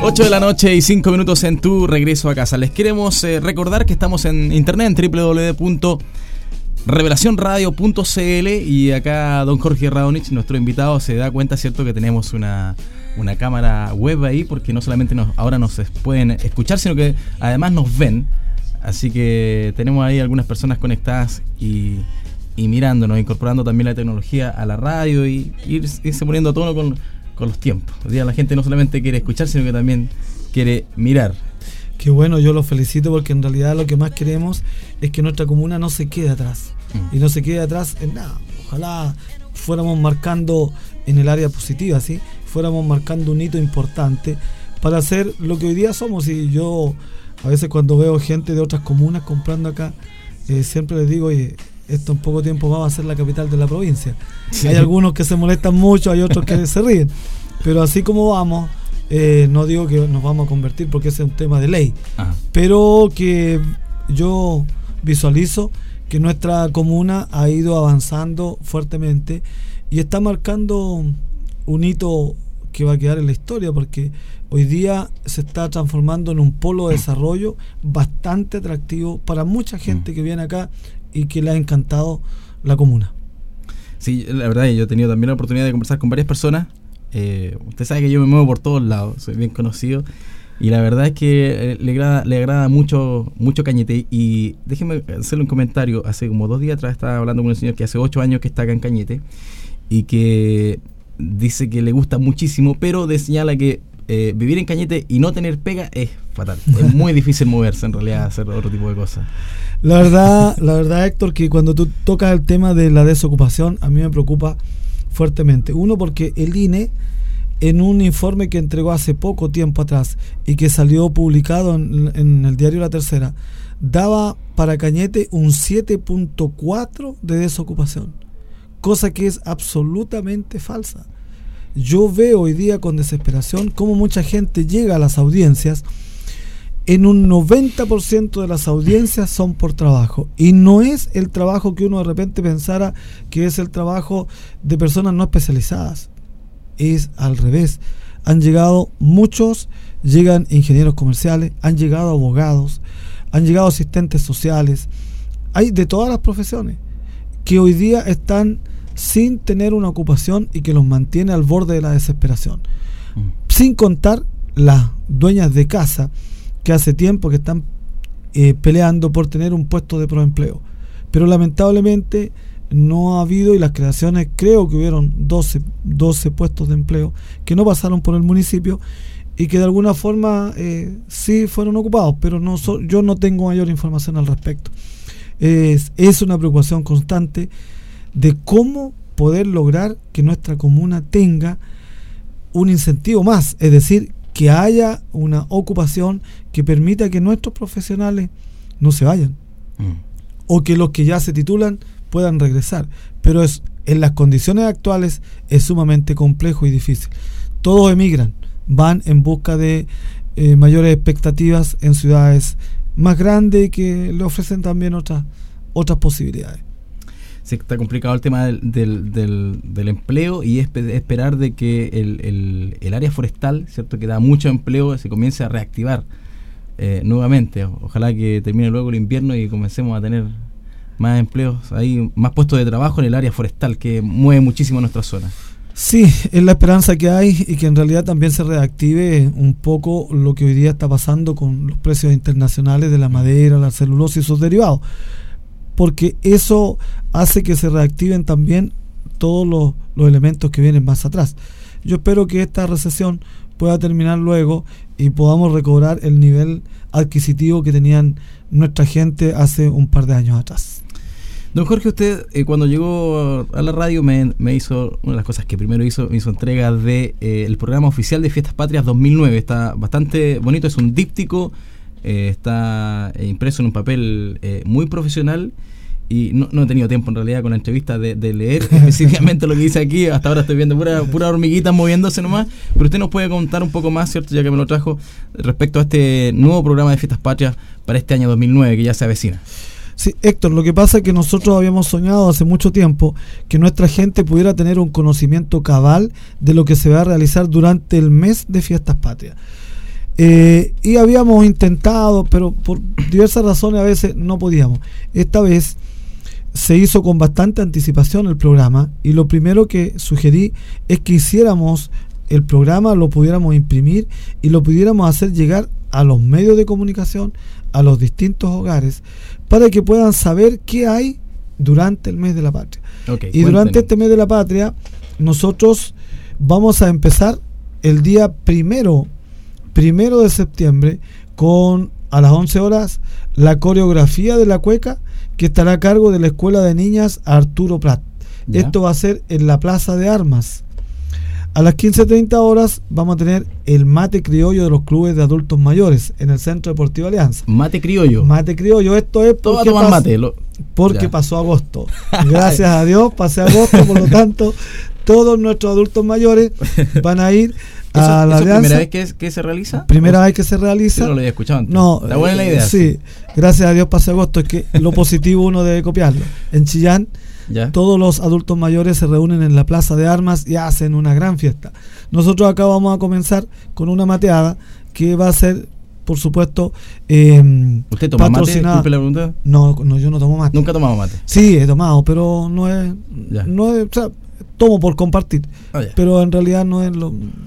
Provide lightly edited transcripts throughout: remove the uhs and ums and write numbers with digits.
8 de la noche y 5 minutos en tu regreso a casa. Les queremos recordar que estamos en internet en www.revelacionradio.cl y acá don Jorge Radonich, nuestro invitado, se da cuenta, ¿cierto?, que tenemos una cámara web ahí, porque no solamente ahora nos pueden escuchar, sino que además nos ven. Así que tenemos ahí algunas personas conectadas y mirándonos, incorporando también la tecnología a la radio y irse poniendo a tono con los tiempos. Hoy día la gente no solamente quiere escuchar, sino que también quiere mirar. Qué bueno, yo los felicito porque en realidad lo que más queremos es que nuestra comuna no se quede atrás. Y no se quede atrás en nada. Ojalá fuéramos marcando en el área positiva, ¿sí? Fuéramos marcando un hito importante para hacer lo que hoy día somos. Y yo a veces cuando veo gente de otras comunas comprando acá, siempre les digo, oye, esto en poco tiempo va a ser la capital de la provincia. Sí. Hay algunos que se molestan mucho, hay otros que se ríen, pero así como vamos, no digo que nos vamos a convertir porque ese es un tema de ley. Ajá. Pero que yo visualizo que nuestra comuna ha ido avanzando fuertemente y está marcando un hito que va a quedar en la historia, porque hoy día se está transformando en un polo de desarrollo bastante atractivo para mucha gente que viene acá y que le ha encantado la comuna. Sí, la verdad, yo he tenido también la oportunidad de conversar con varias personas. Usted sabe que yo me muevo por todos lados, soy bien conocido, y la verdad es que le agrada mucho Cañete. Y déjeme hacerle un comentario. Hace como 2 días atrás estaba hablando con un señor que hace 8 años que está acá en Cañete y que dice que le gusta muchísimo, pero señala que vivir en Cañete y no tener pega es fatal. Es muy difícil moverse, en realidad, hacer otro tipo de cosas. La verdad, Héctor, que cuando tú tocas el tema de la desocupación, a mí me preocupa fuertemente. Uno, porque el INE, en un informe que entregó hace poco tiempo atrás y que salió publicado en el diario La Tercera, daba para Cañete un 7.4 de desocupación, cosa que es absolutamente falsa. Yo veo hoy día con desesperación cómo mucha gente llega a las audiencias. En un 90% de las audiencias son por trabajo, y no es el trabajo que uno de repente pensara que es el trabajo de personas no especializadas. Es al revés. Han llegado muchos, llegan ingenieros comerciales, han llegado abogados, han llegado asistentes sociales, hay de todas las profesiones que hoy día están sin tener una ocupación y que los mantiene al borde de la desesperación. Sin contar las dueñas de casa que hace tiempo que están peleando por tener un puesto de proempleo, pero lamentablemente no ha habido, y las creaciones, creo que hubieron 12 puestos de empleo que no pasaron por el municipio y que de alguna forma sí fueron ocupados, pero yo no tengo mayor información al respecto. Es una preocupación constante de cómo poder lograr que nuestra comuna tenga un incentivo más, es decir, que haya una ocupación que permita que nuestros profesionales no se vayan, o que los que ya se titulan puedan regresar, pero en las condiciones actuales es sumamente complejo y difícil. Todos emigran, van en busca de mayores expectativas en ciudades más grandes y que le ofrecen también otras posibilidades. Sí, está complicado el tema del empleo, y esperar de que el área forestal, ¿cierto?, que da mucho empleo, se comience a reactivar nuevamente. Ojalá que termine luego el invierno y comencemos a tener más empleos ahí, más puestos de trabajo en el área forestal, que mueve muchísimo nuestra zona. Sí, es la esperanza que hay, y que en realidad también se reactive un poco lo que hoy día está pasando con los precios internacionales de la madera, la celulosa y sus derivados, porque eso hace que se reactiven también todos los elementos que vienen más atrás. Yo espero que esta recesión pueda terminar luego y podamos recobrar el nivel adquisitivo que tenían nuestra gente hace un par de años atrás. Don Jorge, usted cuando llegó a la radio me hizo, una de las cosas que primero me hizo entrega de el programa oficial de Fiestas Patrias 2009. Está bastante bonito, es un díptico, está impreso en un papel muy profesional, y no he tenido tiempo en realidad con la entrevista de leer específicamente lo que dice aquí. Hasta ahora estoy viendo pura hormiguita moviéndose nomás, pero usted nos puede contar un poco más, ¿cierto?, ya que me lo trajo, respecto a este nuevo programa de Fiestas Patrias para este año 2009 que ya se avecina. Sí, Héctor, lo que pasa es que nosotros habíamos soñado hace mucho tiempo que nuestra gente pudiera tener un conocimiento cabal de lo que se va a realizar durante el mes de Fiestas Patrias. Y habíamos intentado, pero por diversas razones a veces no podíamos. Esta vez se hizo con bastante anticipación el programa, y lo primero que sugerí es que hiciéramos el programa, lo pudiéramos imprimir y lo pudiéramos hacer llegar a los medios de comunicación, a los distintos hogares, para que puedan saber qué hay durante el mes de la patria. Y durante este mes de la patria nosotros vamos a empezar el día primero de septiembre con, a las 11 horas, la coreografía de la cueca, que estará a cargo de la Escuela de Niñas Arturo Prat. ¿Ya? Esto va a ser en la Plaza de Armas. A las 15:30 horas vamos a tener el mate criollo de los clubes de adultos mayores en el Centro Deportivo Alianza. Mate criollo. Mate criollo, esto es porque pasó agosto. Gracias a Dios pasé agosto, por lo tanto todos nuestros adultos mayores van a ir a la Alianza. ¿Primera vez que se realiza? Primera vez que se realiza. Yo no lo había escuchado antes. No, está buena la idea. Sí, gracias a Dios pasé agosto. Es que lo positivo uno debe copiarlo. En Chillán, ¿ya? Todos los adultos mayores se reúnen en la Plaza de Armas y hacen una gran fiesta. Nosotros acá vamos a comenzar con una mateada que va a ser, por supuesto, ¿Usted toma mate? Disculpe la pregunta. No, yo no tomo mate. ¿Nunca ha tomado mate? Sí, he tomado, pero no es, o sea, tomo por compartir, pero en realidad no es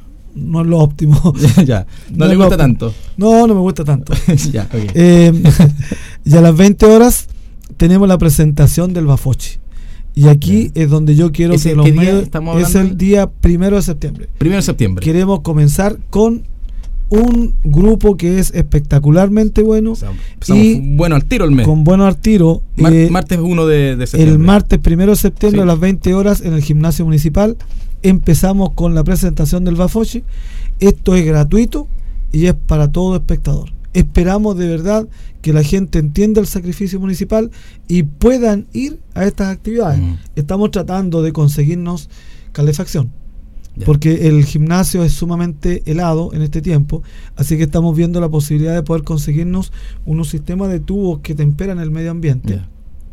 lo óptimo. Ya, no le gusta tanto. No me gusta tanto. Ya, okay. Y a las 20 horas tenemos la presentación del Bafochi. Y aquí es donde yo quiero que los medios... Es el día 1 de septiembre. 1 de septiembre. Queremos comenzar con un grupo que es espectacularmente bueno. Y bueno al tiro el mes. Con bueno al tiro. Martes 1 de septiembre. El martes 1 de septiembre, sí, a las 20 horas en el gimnasio municipal. Empezamos con la presentación del Bafochi. Esto es gratuito y es para todo espectador. Esperamos de verdad que la gente entienda el sacrificio municipal y puedan ir a estas actividades. Estamos tratando de conseguirnos calefacción, porque el gimnasio es sumamente helado en este tiempo, así que estamos viendo la posibilidad de poder conseguirnos unos sistemas de tubos que temperan el medio ambiente,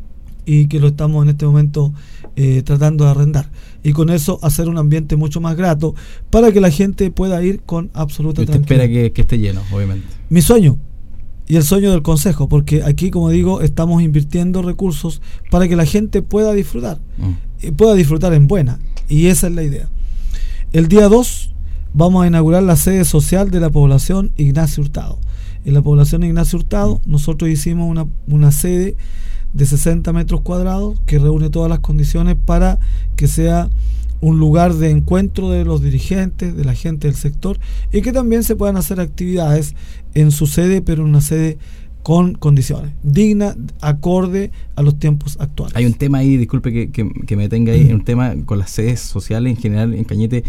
y que lo estamos en este momento tratando de arrendar, y con eso hacer un ambiente mucho más grato para que la gente pueda ir con absoluta tranquilidad. Espera que esté lleno, obviamente. Mi sueño y el sueño del consejo, porque aquí, como digo, estamos invirtiendo recursos para que la gente pueda disfrutar, pueda disfrutar en buena, y esa es la idea. El día 2 vamos a inaugurar la sede social de la población Ignacio Hurtado. En la población Ignacio Hurtado nosotros hicimos una sede de 60 metros cuadrados que reúne todas las condiciones para que sea un lugar de encuentro de los dirigentes, de la gente del sector, y que también se puedan hacer actividades en su sede, pero en una sede con condiciones dignas, acorde a los tiempos actuales. Hay un tema ahí, disculpe que me detenga ahí, un tema con las sedes sociales en general en Cañete.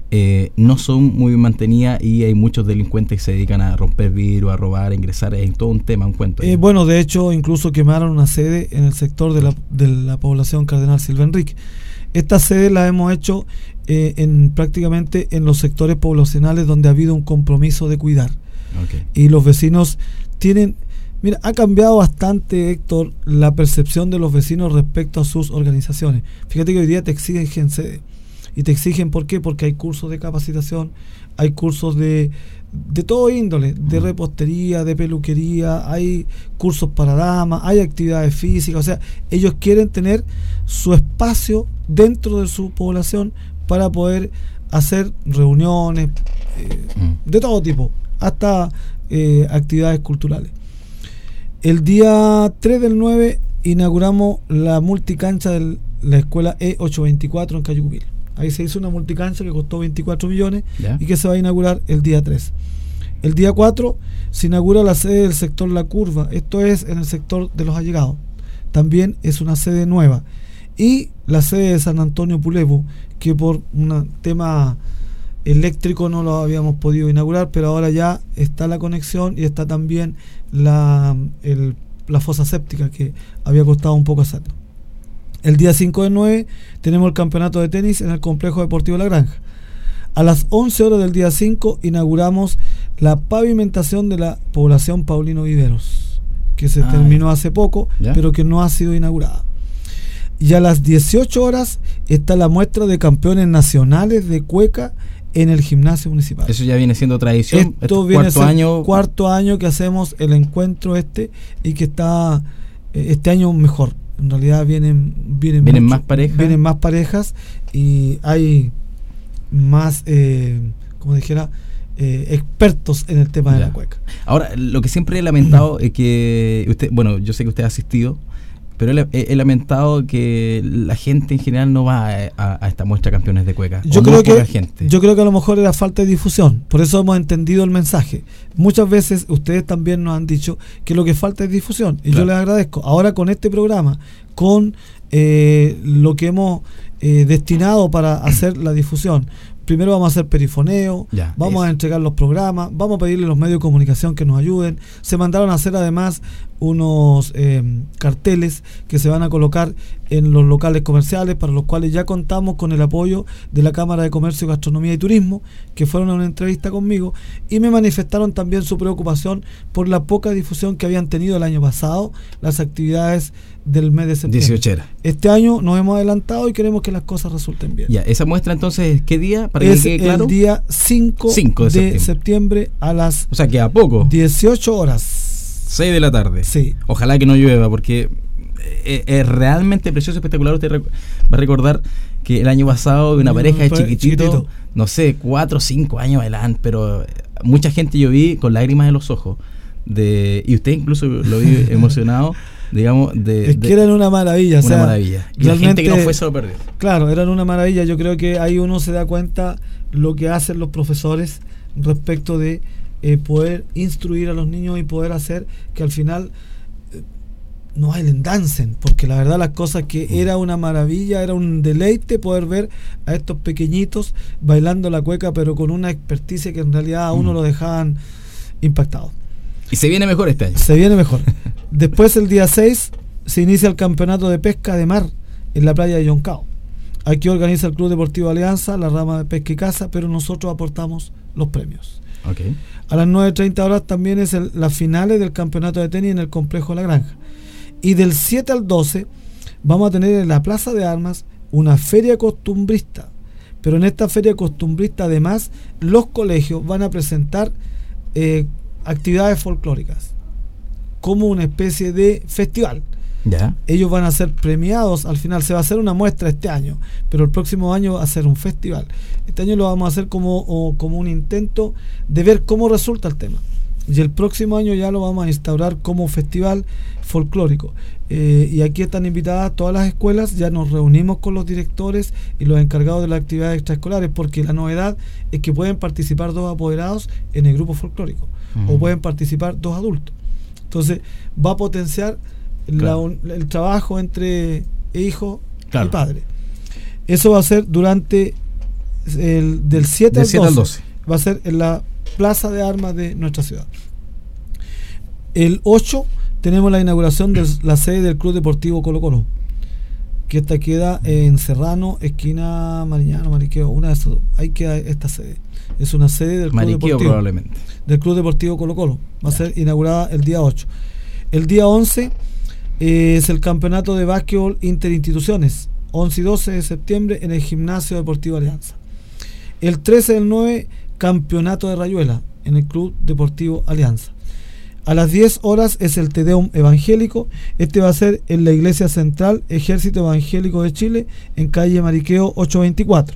No son muy bien mantenidas y hay muchos delincuentes que se dedican a romper vidrio, a robar, a ingresar. Es todo un tema, un cuento. Bueno, de hecho, incluso quemaron una sede en el sector de la población Cardenal Silva Enrique. Estas sedes las hemos hecho prácticamente en los sectores poblacionales donde ha habido un compromiso de cuidar. Y los vecinos tienen... Mira, ha cambiado bastante, Héctor, la percepción de los vecinos respecto a sus organizaciones. Fíjate que hoy día te exigen sede. Y te exigen, ¿por qué? Porque hay cursos de capacitación, hay cursos de todo índole, de repostería, de peluquería, hay cursos para damas, hay actividades físicas. O sea, ellos quieren tener su espacio dentro de su población para poder hacer reuniones de todo tipo, hasta actividades culturales. El día 3 del 9 inauguramos la multicancha de la escuela E824 en Cayucupil. Ahí se hizo una multicancha que costó 24 millones y que se va a inaugurar el día 3. El día 4 se inaugura la sede del sector La Curva, esto es en el sector de los allegados. También es una sede nueva. Y la sede de San Antonio Pulebu, que por un tema eléctrico no lo habíamos podido inaugurar, pero ahora ya está la conexión y está también la fosa séptica, que había costado un poco hacerlo. El día 5 de 9 tenemos el campeonato de tenis en el complejo deportivo La Granja. A las 11 horas del día 5 inauguramos la pavimentación de la población Paulino Viveros, que se terminó hace poco, pero que no ha sido inaugurada. Y a las 18 horas está la muestra de campeones nacionales de cueca en el gimnasio municipal. Eso ya viene siendo tradición. Esto viene a ser cuarto año que hacemos el encuentro y que está este año mejor. En realidad vienen más parejas. Vienen más parejas y hay más, como dijera, expertos en el tema de la cueca. Ahora, lo que siempre he lamentado es que usted, bueno, yo sé que usted ha asistido, pero he lamentado que la gente en general no va a esta muestra de campeones de cueca. Yo creo que a lo mejor era falta de difusión, por eso hemos entendido el mensaje. Muchas veces ustedes también nos han dicho que lo que falta es difusión, y yo les agradezco. Ahora con este programa, con lo que hemos destinado para hacer la difusión, primero vamos a hacer perifoneo, vamos a entregar los programas, vamos a pedirle a los medios de comunicación que nos ayuden. Se mandaron a hacer además unos carteles que se van a colocar en los locales comerciales, para los cuales ya contamos con el apoyo de la Cámara de Comercio, Gastronomía y Turismo, que fueron a una entrevista conmigo y me manifestaron también su preocupación por la poca difusión que habían tenido el año pasado las actividades del mes de septiembre. 18. Este año nos hemos adelantado y queremos que las cosas resulten bien. Ya, esa muestra entonces, ¿qué día? Para es que quede claro. El día 5 de septiembre a las, o sea, queda poco, 18 horas. 6 de la tarde. Sí. Ojalá que no llueva, porque es realmente precioso, espectacular. Usted va a recordar que el año pasado una pareja de chiquitito, no sé, 4 o 5 años adelante, pero mucha gente yo vi con lágrimas en los ojos, y usted incluso lo vi emocionado, digamos, es que eran una maravilla. Una maravilla. Y la gente que no fue se lo perdió. Claro, eran una maravilla. Yo creo que ahí uno se da cuenta lo que hacen los profesores respecto de poder instruir a los niños y poder hacer que al final no bailen, dancen, porque la verdad las cosas que era una maravilla, era un deleite poder ver a estos pequeñitos bailando la cueca, pero con una experticia que en realidad a uno lo dejaban impactado. Y se viene mejor este año. Se viene mejor. Después, el día 6 se inicia el campeonato de pesca de mar en la playa de Yoncao. Aquí organiza el Club Deportivo Alianza, la rama de pesca y caza, pero nosotros aportamos los premios. Okay. A las 9:30 horas también es las finales del campeonato de tenis en el complejo La Granja. Y del 7 al 12 vamos a tener en la Plaza de Armas una feria costumbrista. Pero en esta feria costumbrista además los colegios van a presentar actividades folclóricas como una especie de festival. Ya. Ellos van a ser premiados al final. Se va a hacer una muestra este año, pero el próximo año va a ser un festival. Este año lo vamos a hacer como un intento de ver cómo resulta el tema, y el próximo año ya lo vamos a instaurar como festival folclórico. Y aquí están invitadas todas las escuelas. Ya nos reunimos con los directores y los encargados de las actividades extraescolares, porque la novedad es que pueden participar 2 apoderados en el grupo folclórico, o pueden participar 2 adultos. Entonces va a potenciar el trabajo entre hijo y padre. Eso va a ser durante del 7 al 12. Va a ser en la Plaza de Armas de nuestra ciudad. El 8 tenemos la inauguración de la sede del Club Deportivo Colo Colo, que esta queda en Serrano, esquina Mariqueo, una de esas dos. Ahí queda esta sede. Es una sede del Club Deportivo, probablemente, del Club Deportivo Colo Colo. Va a ser inaugurada el día 8. El día 11 es el campeonato de básquetbol interinstituciones, 11 y 12 de septiembre en el Gimnasio Deportivo Alianza. El 13 del 9, campeonato de rayuela en el Club Deportivo Alianza. A las 10 horas es el Te Deum evangélico. Este va a ser en la Iglesia Central Ejército Evangélico de Chile, en calle Mariqueo 824.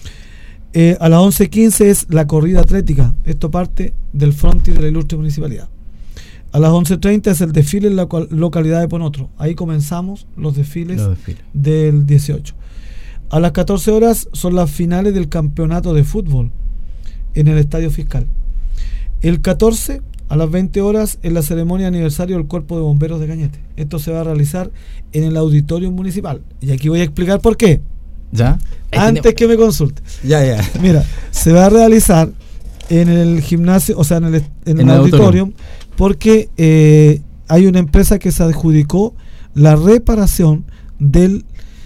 A las 11:15 es la corrida atlética. Esto parte del frontis de la ilustre municipalidad. A las 11:30 es el desfile en la localidad de Ponotro. Ahí comenzamos los desfiles del 18. A las 14 horas son las finales del campeonato de fútbol en el Estadio Fiscal. El 14, a las 20 horas, es la ceremonia de aniversario del Cuerpo de Bomberos de Cañete. Esto se va a realizar en el Auditorio Municipal. Y aquí voy a explicar por qué. ¿Ya? Antes que me consulte. Ya. Mira, se va a realizar en el gimnasio, o sea, en el auditorio, porque hay una empresa que se adjudicó la reparación del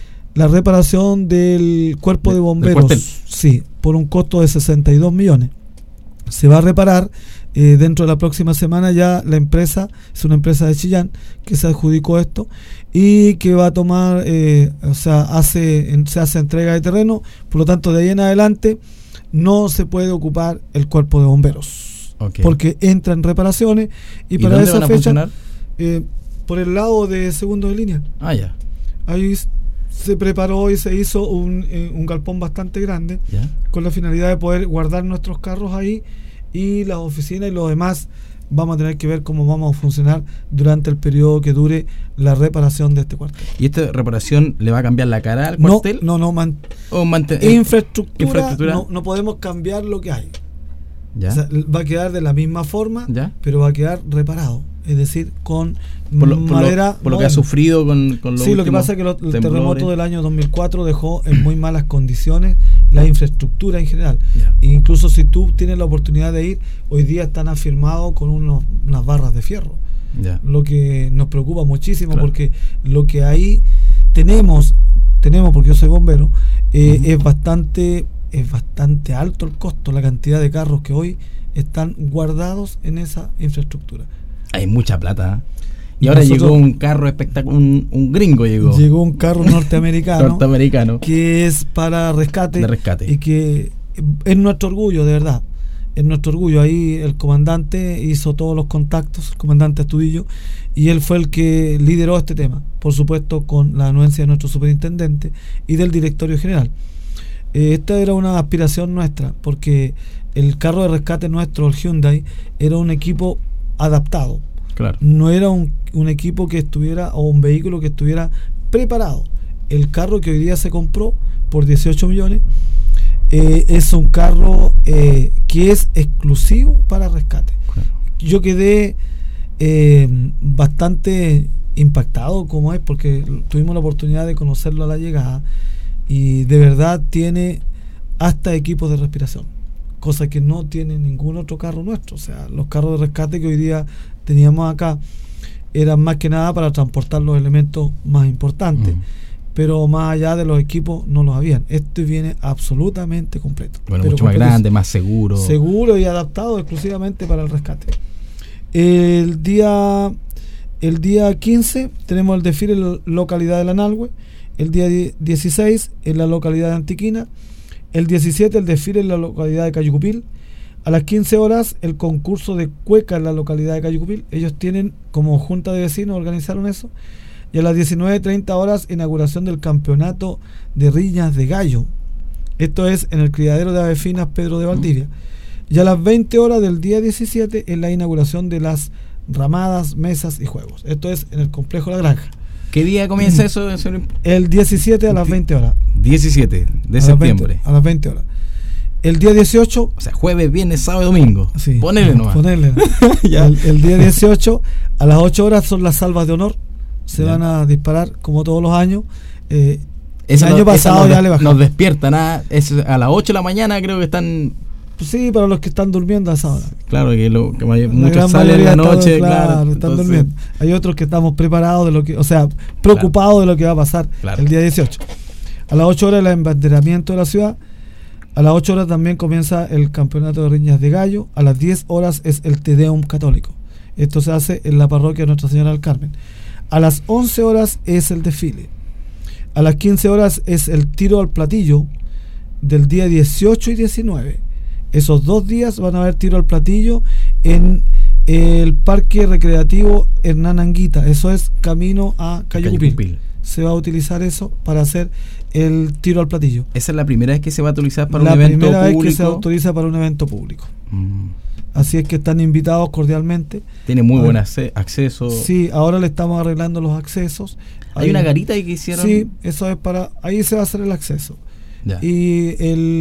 cuerpo de bomberos, sí, por un costo de 62 millones. Se va a reparar dentro de la próxima semana. Ya la empresa es una empresa de Chillán que se adjudicó esto y que va a tomar, se hace entrega de terreno. Por lo tanto, de ahí en adelante no se puede ocupar el cuerpo de bomberos, porque entra en reparaciones y para dónde esa van a fecha funcionar? Por el lado de segundo de línea. Ya. Ahí se preparó y se hizo un galpón bastante grande, ¿ya? Con la finalidad de poder guardar nuestros carros ahí, y las oficinas y lo demás vamos a tener que ver cómo vamos a funcionar durante el periodo que dure la reparación de este cuartel. ¿Y esta reparación le va a cambiar la cara al cuartel? No, infraestructura. No podemos cambiar lo que hay. ¿Ya? O sea, va a quedar de la misma forma, ¿ya? Pero va a quedar reparado, es decir, con madera. Por lo que ha sufrido con los Sí, lo que pasa es que el terremoto del año 2004 dejó en muy malas condiciones la infraestructura en general. Ya. E incluso si tú tienes la oportunidad de ir, hoy día están afirmados con unas barras de fierro. Ya. Lo que nos preocupa muchísimo, claro. Porque lo que ahí tenemos porque yo soy bombero, es bastante alto el costo, la cantidad de carros que hoy están guardados en esa infraestructura. Hay mucha plata. Y ahora llegó un carro espectacular, un gringo llegó. Llegó un carro norteamericano que es para rescate. De rescate. Y que es nuestro orgullo, de verdad. Es nuestro orgullo. Ahí el comandante hizo todos los contactos, el comandante Astudillo, y él fue el que lideró este tema, por supuesto con la anuencia de nuestro superintendente y del directorio general. Esta era una aspiración nuestra, porque el carro de rescate nuestro, el Hyundai, era un equipo adaptado. Claro. No era un equipo que estuviera, o un vehículo que estuviera preparado. El carro que hoy día se compró por 18 millones es un carro que es exclusivo para rescate. Claro. Yo quedé bastante impactado como es, porque tuvimos la oportunidad de conocerlo a la llegada, y de verdad tiene hasta equipos de respiración, cosa que no tiene ningún otro carro nuestro. O sea, los carros de rescate que hoy día teníamos acá eran más que nada para transportar los elementos más importantes, pero más allá de los equipos no los habían. Este viene absolutamente completo. Bueno, mucho más grande, más seguro. Seguro y adaptado exclusivamente para el rescate. El día 15 tenemos el desfile en la localidad de Lanalhue. El día 16 en la localidad de Antiquina. El 17 el desfile en la localidad de Cayucupil. A las 15 horas el concurso de cueca en la localidad de Cayucupil. Ellos tienen como junta de vecinos, organizaron eso. Y a las 19:30 horas inauguración del campeonato de riñas de gallo. Esto es en el criadero de aves finas Pedro de Valdivia. Y a las 20 horas del día 17 en la inauguración de las ramadas, mesas y juegos. Esto es en el complejo La Granja. ¿Qué día comienza eso? El 17 a las 20 horas. 17 de septiembre. A las 20 horas. El día 18... O sea, jueves, viernes, sábado y domingo. Sí, ponele nomás. Ya. El día 18 a las 8 horas son las salvas de honor. Se van a disparar como todos los años. El año pasado ya le bajó. Nos despiertan a las 8 de la mañana, creo que están... Sí, para los que están durmiendo a esa hora. Claro, que muchos salen en la noche, claro. Están durmiendo. Hay otros que estamos preparados de lo que, o sea, preocupados de lo que va a pasar el día 18. A las 8 horas el embanderamiento de la ciudad. A las 8 horas también comienza el campeonato de riñas de gallo. A las 10 horas es el Te Deum católico. Esto se hace en la parroquia de Nuestra Señora del Carmen. A las 11 horas es el desfile. A las 15 horas es el tiro al platillo del día 18 y 19. Esos 2 días van a haber tiro al platillo en el Parque Recreativo Hernán Anguita. Eso es camino a Cayucupil. Se va a utilizar eso para hacer el tiro al platillo. ¿Esa es la primera vez que se va a utilizar para un evento público? La primera vez que se autoriza para un evento público. Así es que están invitados cordialmente. Tiene muy buen acceso. Sí, ahora le estamos arreglando los accesos. ¿Hay una garita ahí que hicieron? Sí, eso es para... Ahí se va a hacer el acceso. Ya. Y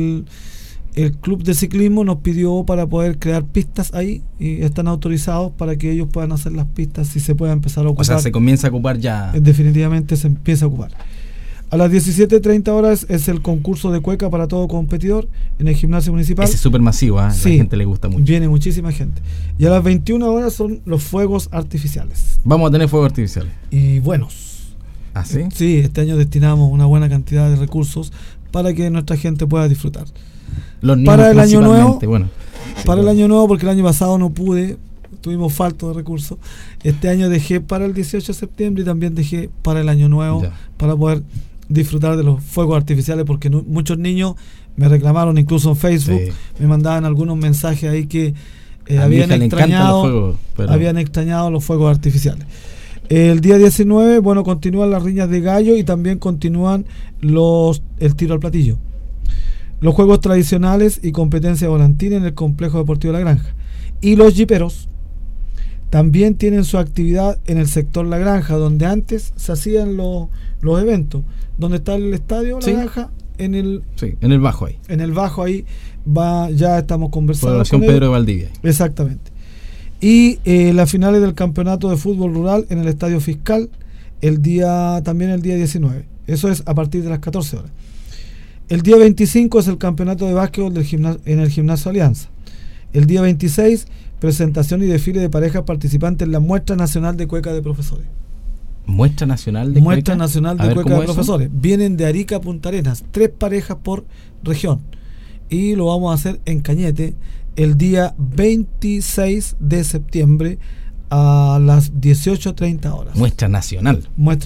el club de ciclismo nos pidió para poder crear pistas ahí, y están autorizados para que ellos puedan hacer las pistas y se pueda empezar a ocupar. O sea, se comienza a ocupar ya. Definitivamente se empieza a ocupar. A las 17:30 horas es el concurso de cueca para todo competidor en el gimnasio municipal. Ese es súper masivo, ¿eh? Sí, la gente le gusta mucho. Viene muchísima gente. Y a las 21 horas son los fuegos artificiales. Vamos a tener fuegos artificiales. Y buenos. ¿Ah, sí? Sí, este año destinamos una buena cantidad de recursos para que nuestra gente pueda disfrutar. Los niños para el año nuevo, el año nuevo, porque el año pasado no pude, tuvimos falta de recursos. Este año dejé para el 18 de septiembre y también dejé para el año nuevo, para poder disfrutar de los fuegos artificiales, porque muchos niños me reclamaron, incluso en Facebook, me mandaban algunos mensajes ahí que habían extrañado los fuegos artificiales. El día 19, bueno, continúan las riñas de gallo y también continúan el tiro al platillo. Los juegos tradicionales y competencia volantina en el complejo deportivo de La Granja. Y los jiperos también tienen su actividad en el sector La Granja, donde antes se hacían los eventos. Donde está el estadio La Granja, en el bajo ahí. En el bajo ahí ya estamos conversando. Población Pedro de Valdivia. Exactamente. Y las finales del campeonato de fútbol rural en el Estadio Fiscal también el día 19. Eso es a partir de las 14 horas. El día 25 es el campeonato de básquetbol en el Gimnasio Alianza. El día 26, presentación y desfile de parejas participantes en la Muestra Nacional de Cueca de Profesores. ¿Muestra Nacional de Cueca de Profesores. Vienen de Arica a Punta Arenas, 3 parejas por región. Y lo vamos a hacer en Cañete el día 26 de septiembre a las 18:30 horas. Muestra Nacional.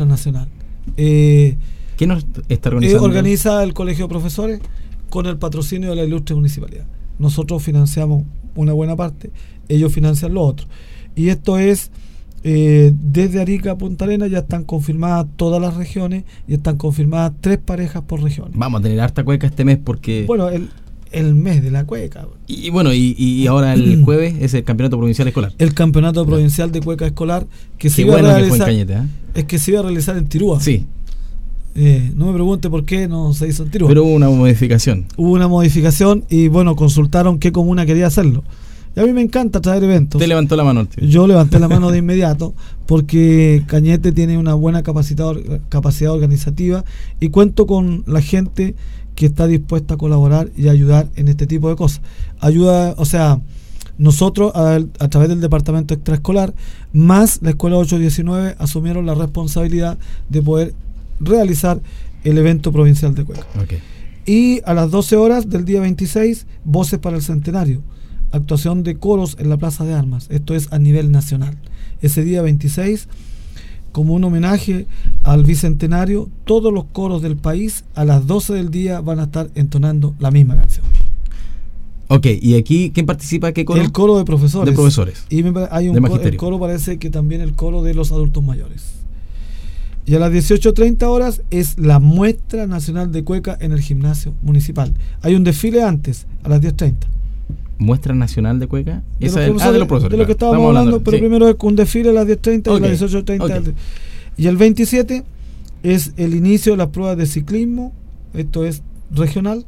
¿Quién nos está organizando? Organiza el Colegio de Profesores con el patrocinio de la ilustre municipalidad. Nosotros financiamos una buena parte, ellos financian lo otro. Y esto es desde Arica a Punta Arenas, ya están confirmadas todas las regiones y están confirmadas 3 parejas por región. Vamos a tener harta cueca este mes porque... Bueno, el mes de la cueca. Y bueno, y ahora el jueves es el campeonato provincial escolar. El campeonato provincial de cueca escolar que se iba a realizar, es que se iba a realizar en Tirúa. Sí. No me pregunte por qué no se hizo en Tirúa. Pero hubo una modificación. Y bueno, consultaron qué comuna quería hacerlo. Y a mí me encanta traer eventos. Usted levantó la mano, tío. Yo levanté la mano de inmediato porque Cañete tiene una buena capacidad organizativa y cuento con la gente que está dispuesta a colaborar y a ayudar en este tipo de cosas. Nosotros a través del departamento extraescolar más la escuela 819 asumieron la responsabilidad de poder realizar el evento provincial de cueca. Y a las 12 horas del día 26, Voces para el Centenario, actuación de coros en la Plaza de Armas. Esto es a nivel nacional. Ese día 26, como un homenaje al bicentenario, todos los coros del país a las 12 del día van a estar entonando la misma canción. ¿Y aquí quién participa? ¿Qué coro? El coro de profesores. De profesores. Y hay el coro, parece que también el coro de los adultos mayores. Y a las 18:30 horas es la Muestra Nacional de Cueca en el Gimnasio Municipal. Hay un desfile antes, a las 10:30. ¿Muestra Nacional de Cueca? De los profesores. De lo que estábamos hablando, pero primero es un desfile a las 10:30 y a las 18:30. Y el 27 es el inicio de las pruebas de ciclismo. Esto es regional,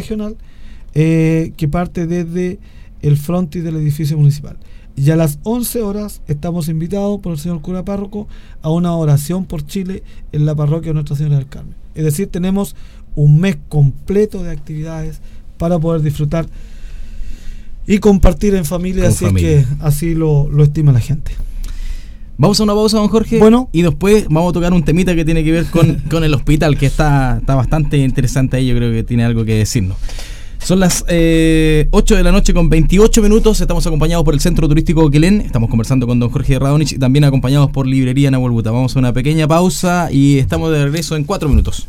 que parte desde el frontis del edificio municipal. Y a las 11 horas estamos invitados por el señor cura párroco a una oración por Chile en la parroquia de Nuestra Señora del Carmen. Es decir, tenemos un mes completo de actividades para poder disfrutar y compartir en familia, así que así lo estima la gente. Vamos a una pausa, don Jorge. Bueno. Y después vamos a tocar un temita que tiene que ver con el hospital, que está bastante interesante ahí. Yo creo que tiene algo que decirnos. Son las 8 de la noche con 28 minutos. Estamos acompañados por el Centro Turístico Coquelén. Estamos conversando con don Jorge Radonich y también acompañados por Librería Nahuel Buta. Vamos a una pequeña pausa y estamos de regreso en 4 minutos.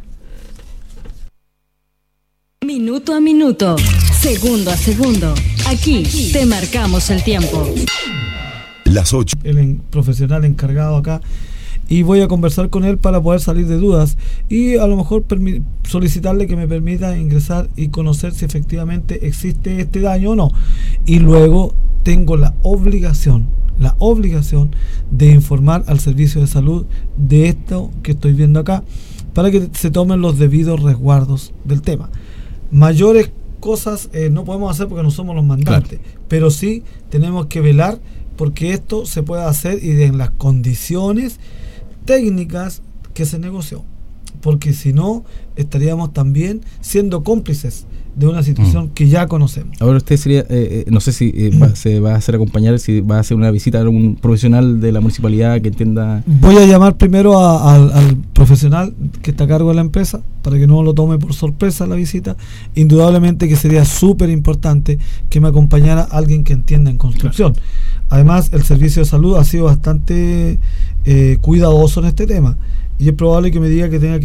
Minuto a minuto, segundo a segundo. Aquí te marcamos el tiempo. Las 8. El profesional encargado acá. Y voy a conversar con él para poder salir de dudas y a lo mejor solicitarle que me permita ingresar y conocer si efectivamente existe este daño o no. Y luego tengo la obligación de informar al servicio de salud de esto que estoy viendo acá para que se tomen los debidos resguardos del tema. Mayores cosas no podemos hacer porque no somos los mandantes, pero sí tenemos que velar porque esto se pueda hacer y en las condiciones técnicas que se negoció, porque si no estaríamos también siendo cómplices de una situación que ya conocemos. Ahora usted sería, no sé si se va a hacer acompañar, si va a hacer una visita a un profesional de la municipalidad que entienda. Voy a llamar primero al profesional que está a cargo de la empresa para que no lo tome por sorpresa la visita. Indudablemente que sería súper importante que me acompañara alguien que entienda en construcción. Claro. Además, el servicio de salud ha sido bastante cuidadoso en este tema y es probable que me diga que tenga que pedir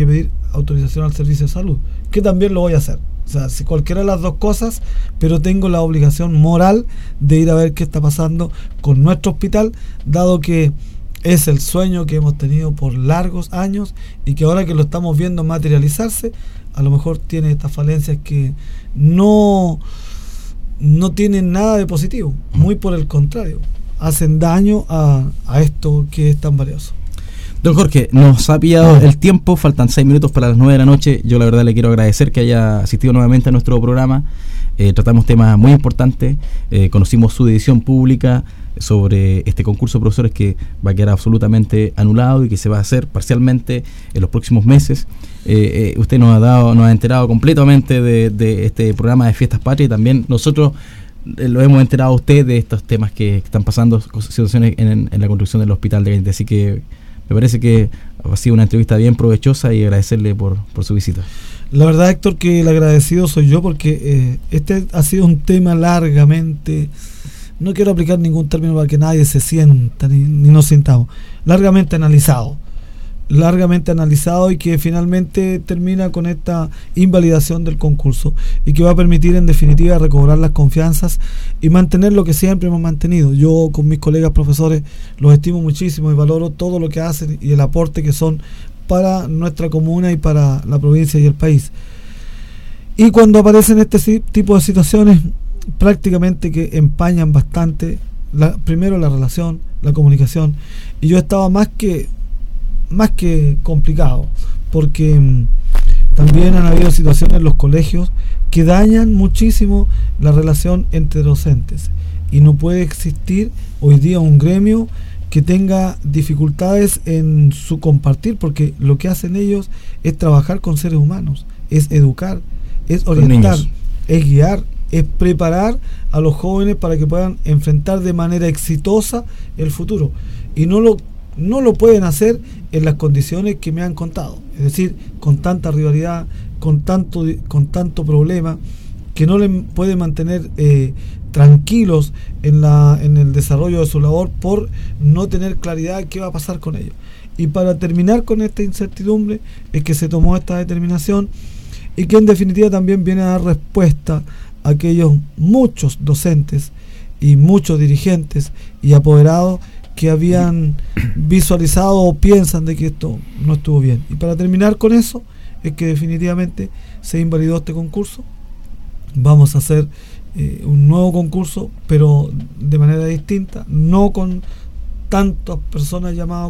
autorización al servicio de salud, que también lo voy a hacer. O sea, si cualquiera de las dos cosas, pero tengo la obligación moral de ir a ver qué está pasando con nuestro hospital, dado que es el sueño que hemos tenido por largos años y que ahora que lo estamos viendo materializarse, a lo mejor tiene estas falencias que no tienen nada de positivo, muy por el contrario, hacen daño a esto que es tan valioso. Don Jorge, nos ha pillado el tiempo, faltan 6 minutos para las 9 de la noche. Yo la verdad le quiero agradecer que haya asistido nuevamente a nuestro programa. Tratamos temas muy importantes, conocimos su decisión pública sobre este concurso de profesores que va a quedar absolutamente anulado y que se va a hacer parcialmente en los próximos meses. Usted nos ha enterado completamente de este programa de Fiestas Patrias, y también nosotros lo hemos enterado a usted de estos temas que están pasando, situaciones en la construcción del hospital de Cañete. Así que me parece que ha sido una entrevista bien provechosa y agradecerle por su visita. La verdad, Héctor, que el agradecido soy yo, porque este ha sido un tema largamente, no quiero aplicar ningún término para que nadie se sienta ni nos sintamos, largamente analizado y que finalmente termina con esta invalidación del concurso y que va a permitir en definitiva recobrar las confianzas y mantener lo que siempre hemos mantenido. Yo con mis colegas profesores los estimo muchísimo y valoro todo lo que hacen y el aporte que son para nuestra comuna y para la provincia y el país. Y cuando aparecen este tipo de situaciones prácticamente que empañan bastante primero la relación, la comunicación, y yo estaba más que complicado, porque también han habido situaciones en los colegios que dañan muchísimo la relación entre docentes, y no puede existir hoy día un gremio que tenga dificultades en su compartir, porque lo que hacen ellos es trabajar con seres humanos, es educar, es orientar, es guiar, es preparar a los jóvenes para que puedan enfrentar de manera exitosa el futuro, y no lo pueden hacer en las condiciones que me han contado, es decir, con tanta rivalidad, con tanto problema, que no les puede mantener tranquilos en el desarrollo de su labor por no tener claridad de qué va a pasar con ellos. Y para terminar con esta incertidumbre es que se tomó esta determinación, y que en definitiva también viene a dar respuesta a aquellos muchos docentes y muchos dirigentes y apoderados que habían visualizado o piensan de que esto no estuvo bien. Y para terminar con eso es que definitivamente se invalidó este concurso. Vamos a hacer un nuevo concurso, pero de manera distinta, no con tantas personas llamadas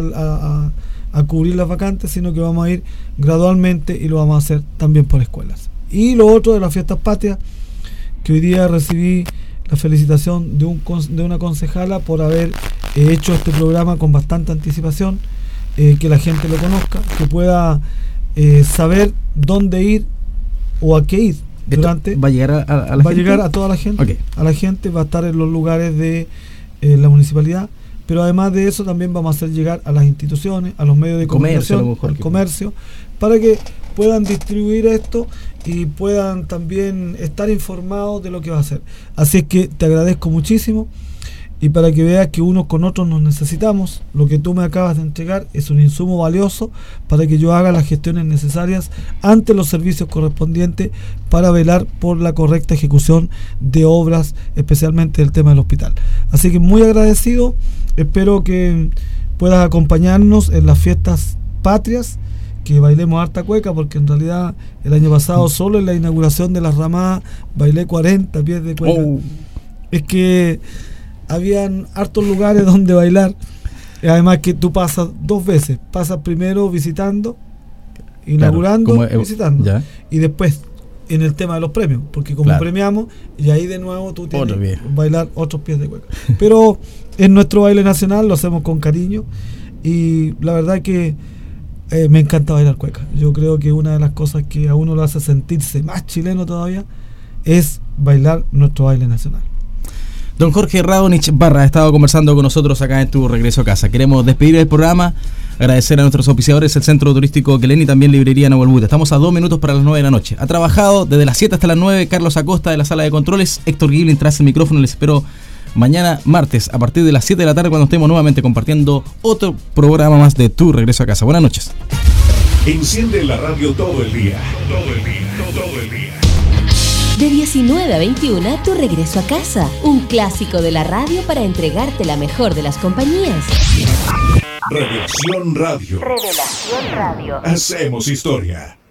a cubrir las vacantes, sino que vamos a ir gradualmente y lo vamos a hacer también por escuelas. Y lo otro de las Fiestas Patrias, que hoy día recibí la felicitación de una concejala por haber hecho este programa con bastante anticipación, que la gente lo conozca, que pueda saber dónde ir o a qué ir. ¿Va a llegar a la gente? Va a llegar a toda la gente. Okay. A la gente, va a estar en los lugares de la municipalidad, pero además de eso también vamos a hacer llegar a las instituciones, a los medios de comunicación, al comercio, para que puedan distribuir esto y puedan también estar informados de lo que va a hacer. Así es que te agradezco muchísimo, y para que veas que unos con otros nos necesitamos, lo que tú me acabas de entregar es un insumo valioso para que yo haga las gestiones necesarias ante los servicios correspondientes para velar por la correcta ejecución de obras, especialmente el tema del hospital. Así que muy agradecido, espero que puedas acompañarnos en las Fiestas Patrias, que bailemos harta cueca, porque en realidad el año pasado solo en la inauguración de las ramadas bailé 40 pies de cueca. Es que habían hartos lugares donde bailar, y además que tú pasas dos veces, pasas primero visitando, inaugurando, claro, visitando, ya. Y después en el tema de los premios, porque como claro, premiamos, y ahí de nuevo tú tienes que bailar otros pies de cueca. Pero en nuestro baile nacional lo hacemos con cariño, y la verdad que me encanta bailar cueca. Yo creo que una de las cosas que a uno lo hace sentirse más chileno todavía es bailar nuestro baile nacional. Don Jorge Radonich Barra ha estado conversando con nosotros acá en Tu Regreso a Casa. Queremos despedir el programa, agradecer a nuestros auspiciadores, el Centro Turístico Quelén y también Librería Nahuelbuta. Estamos a 2 minutos para las 9 de la noche. Ha trabajado desde las 7 hasta las 9 Carlos Acosta de la Sala de Controles, Héctor Giblin tras el micrófono. Les espero mañana martes a partir de las 7 de la tarde cuando estemos nuevamente compartiendo otro programa más de Tu Regreso a Casa. Buenas noches. Enciende la radio todo el día. Todo el día. Todo el día. De 19 a 21, tu regreso a casa. Un clásico de la radio para entregarte la mejor de las compañías. Revelación Radio. Revelación Radio. Hacemos historia.